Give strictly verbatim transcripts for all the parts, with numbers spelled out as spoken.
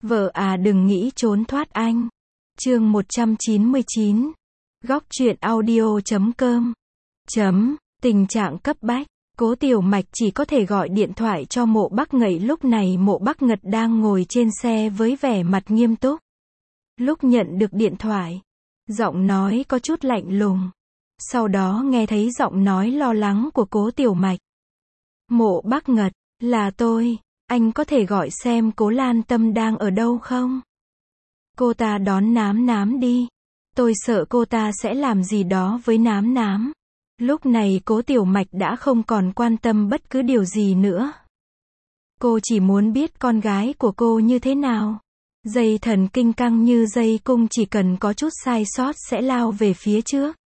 Vợ à đừng nghĩ trốn thoát anh. Chương một trăm chín mươi chín. Góc truyện audio chấm com. Chấm, tình trạng cấp bách. Cố Tiểu Mạch chỉ có thể gọi điện thoại cho Mộ Bắc Ngậy, lúc này Mộ Bắc Ngật đang ngồi trên xe với vẻ mặt nghiêm túc. Lúc nhận được điện thoại, giọng nói có chút lạnh lùng. Sau đó nghe thấy giọng nói lo lắng của Cố Tiểu Mạch. Mộ Bắc Ngật, là tôi, anh có thể gọi xem Cố Lan Tâm đang ở đâu không? Cô ta đón Nám Nám đi. Tôi sợ cô ta sẽ làm gì đó với Nám Nám. Lúc này Cố Tiểu Mạch đã không còn quan tâm bất cứ điều gì nữa. Cô chỉ muốn biết con gái của cô như thế nào. Dây thần kinh căng như dây cung, chỉ cần có chút sai sót sẽ lao về phía trước.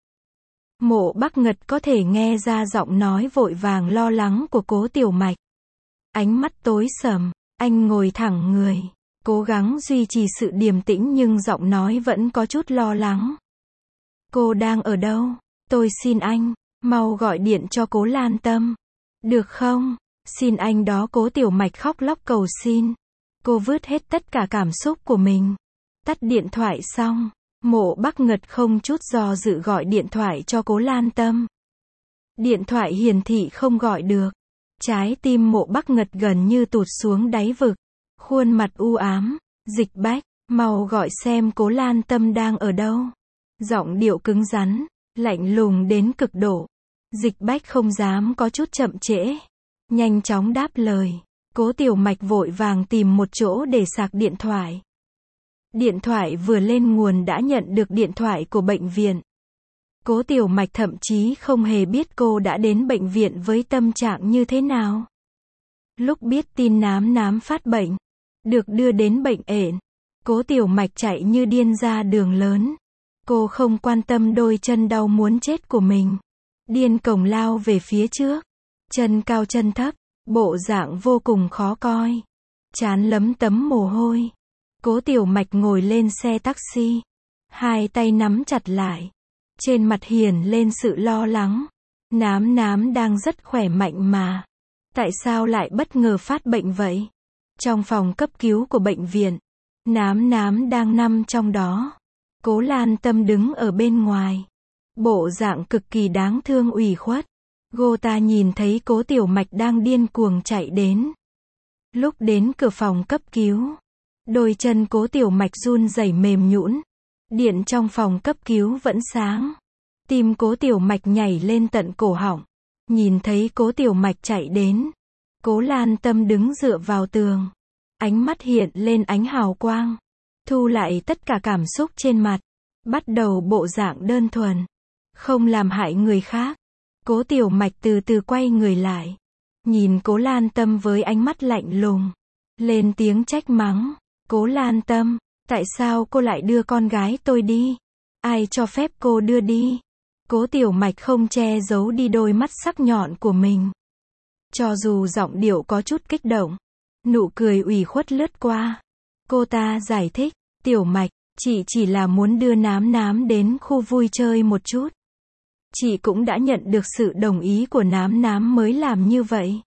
Mộ Bắc Ngật có thể nghe ra giọng nói vội vàng lo lắng của Cố Tiểu Mạch. Ánh mắt tối sầm, anh ngồi thẳng người, cố gắng duy trì sự điềm tĩnh nhưng giọng nói vẫn có chút lo lắng. Cô đang ở đâu? Tôi xin anh, mau gọi điện cho Cố Lan Tâm. Được không? Xin anh đó. Cố Tiểu Mạch khóc lóc cầu xin. Cô vứt hết tất cả cảm xúc của mình. Tắt điện thoại xong, Mộ Bắc Ngật không chút do dự gọi điện thoại cho Cố Lan Tâm. Điện thoại hiển thị không gọi được. Trái tim Mộ Bắc Ngật gần như tụt xuống đáy vực. Khuôn mặt u ám. Dịch Bách, mau gọi xem Cố Lan Tâm đang ở đâu. Giọng điệu cứng rắn, lạnh lùng đến cực độ. Dịch Bách không dám có chút chậm trễ, nhanh chóng đáp lời. Cố Tiểu Mạch vội vàng tìm một chỗ để sạc điện thoại. Điện thoại vừa lên nguồn đã nhận được điện thoại của bệnh viện. Cố Tiểu Mạch thậm chí không hề biết cô đã đến bệnh viện với tâm trạng như thế nào. Lúc biết tin Nám Nám phát bệnh, được đưa đến bệnh ện, Cố Tiểu Mạch chạy như điên ra đường lớn. Cô không quan tâm đôi chân đau muốn chết của mình. Điên cuồng lao về phía trước. Chân cao chân thấp, bộ dạng vô cùng khó coi. Trán lấm tấm mồ hôi. Cố Tiểu Mạch ngồi lên xe taxi. Hai tay nắm chặt lại. Trên mặt hiển lên sự lo lắng. Nám Nám đang rất khỏe mạnh mà. Tại sao lại bất ngờ phát bệnh vậy? Trong phòng cấp cứu của bệnh viện, Nám Nám đang nằm trong đó. Cố Lan Tâm đứng ở bên ngoài. Bộ dạng cực kỳ đáng thương ủy khuất. Cô ta nhìn thấy Cố Tiểu Mạch đang điên cuồng chạy đến. Lúc đến cửa phòng cấp cứu, đôi chân Cố Tiểu Mạch run rẩy mềm nhũn. Điện trong phòng cấp cứu vẫn sáng. Tim Cố Tiểu Mạch nhảy lên tận cổ họng. Nhìn thấy Cố Tiểu Mạch chạy đến, Cố Lan Tâm đứng dựa vào tường. Ánh mắt hiện lên ánh hào quang. Thu lại tất cả cảm xúc trên mặt. Bắt đầu bộ dạng đơn thuần. Không làm hại người khác. Cố Tiểu Mạch từ từ quay người lại. Nhìn Cố Lan Tâm với ánh mắt lạnh lùng. Lên tiếng trách mắng. Cố Lan Tâm, tại sao cô lại đưa con gái tôi đi? Ai cho phép cô đưa đi? Cố Tiểu Mạch không che giấu đi đôi mắt sắc nhọn của mình. Cho dù giọng điệu có chút kích động, nụ cười ủy khuất lướt qua. Cô ta giải thích, Tiểu Mạch, chị chỉ là muốn đưa Nám Nám đến khu vui chơi một chút. Chị cũng đã nhận được sự đồng ý của Nám Nám mới làm như vậy.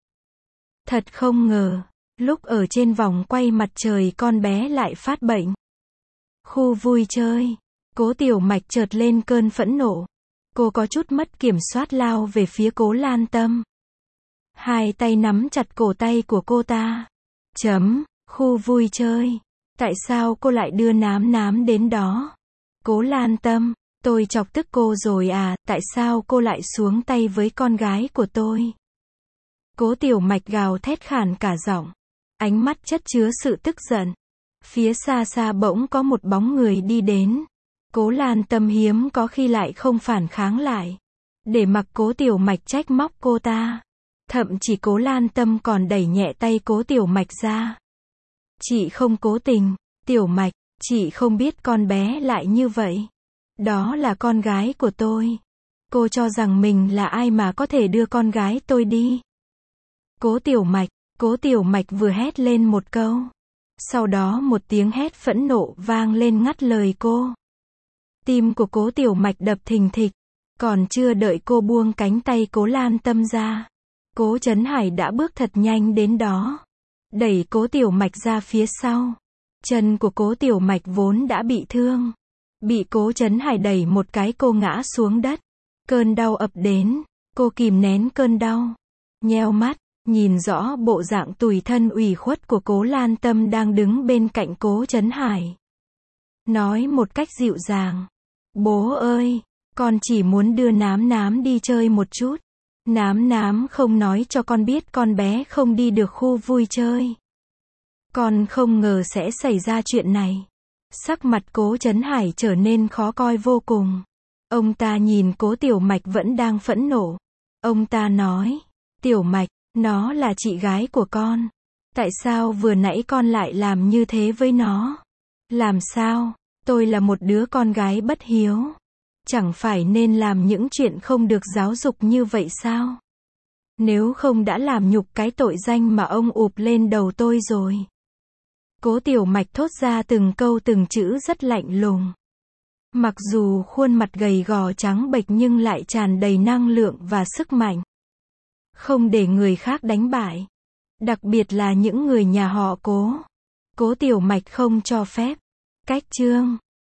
Thật không ngờ, lúc ở trên vòng quay mặt trời con bé lại phát bệnh. Khu vui chơi. Cố Tiểu Mạch chợt lên cơn phẫn nộ. Cô có chút mất kiểm soát lao về phía Cố Lan Tâm. Hai tay nắm chặt cổ tay của cô ta. Chấm, khu vui chơi. Tại sao cô lại đưa Nám Nám đến đó? Cố Lan Tâm, tôi chọc tức cô rồi à, tại sao cô lại xuống tay với con gái của tôi? Cố Tiểu Mạch gào thét khàn cả giọng. Ánh mắt chất chứa sự tức giận. Phía xa xa bỗng có một bóng người đi đến. Cố Lan Tâm hiếm có khi lại không phản kháng lại. Để mặc Cố Tiểu Mạch trách móc cô ta. Thậm chí Cố Lan Tâm còn đẩy nhẹ tay Cố Tiểu Mạch ra. Chị không cố tình, Tiểu Mạch, chị không biết con bé lại như vậy. Đó là con gái của tôi. Cô cho rằng mình là ai mà có thể đưa con gái tôi đi? Cố Tiểu Mạch, Cố Tiểu Mạch vừa hét lên một câu. Sau đó một tiếng hét phẫn nộ vang lên ngắt lời cô. Tim của Cố Tiểu Mạch đập thình thịch. Còn chưa đợi cô buông cánh tay Cố Lan Tâm ra, Cố Chấn Hải đã bước thật nhanh đến đó. Đẩy Cố Tiểu Mạch ra phía sau. Chân của Cố Tiểu Mạch vốn đã bị thương. Bị Cố Trấn Hải đẩy một cái cô ngã xuống đất. Cơn đau ập đến. Cô kìm nén cơn đau. Nheo mắt, nhìn rõ bộ dạng tủi thân ủy khuất của Cố Lan Tâm đang đứng bên cạnh Cố Trấn Hải. Nói một cách dịu dàng. Bố ơi, con chỉ muốn đưa Nám Nám đi chơi một chút. Nám Nám không nói cho con biết con bé không đi được khu vui chơi. Con không ngờ sẽ xảy ra chuyện này. Sắc mặt Cố Trấn Hải trở nên khó coi vô cùng. Ông ta nhìn Cố Tiểu Mạch vẫn đang phẫn nộ. Ông ta nói, Tiểu Mạch, nó là chị gái của con. Tại sao vừa nãy con lại làm như thế với nó? Làm sao? Tôi là một đứa con gái bất hiếu. Chẳng phải nên làm những chuyện không được giáo dục như vậy sao? Nếu không đã làm nhục cái tội danh mà ông ụp lên đầu tôi rồi. Cố Tiểu Mạch thốt ra từng câu từng chữ rất lạnh lùng. Mặc dù khuôn mặt gầy gò trắng bệch nhưng lại tràn đầy năng lượng và sức mạnh. Không để người khác đánh bại. Đặc biệt là những người nhà họ Cố. Cố Tiểu Mạch không cho phép. Cách chương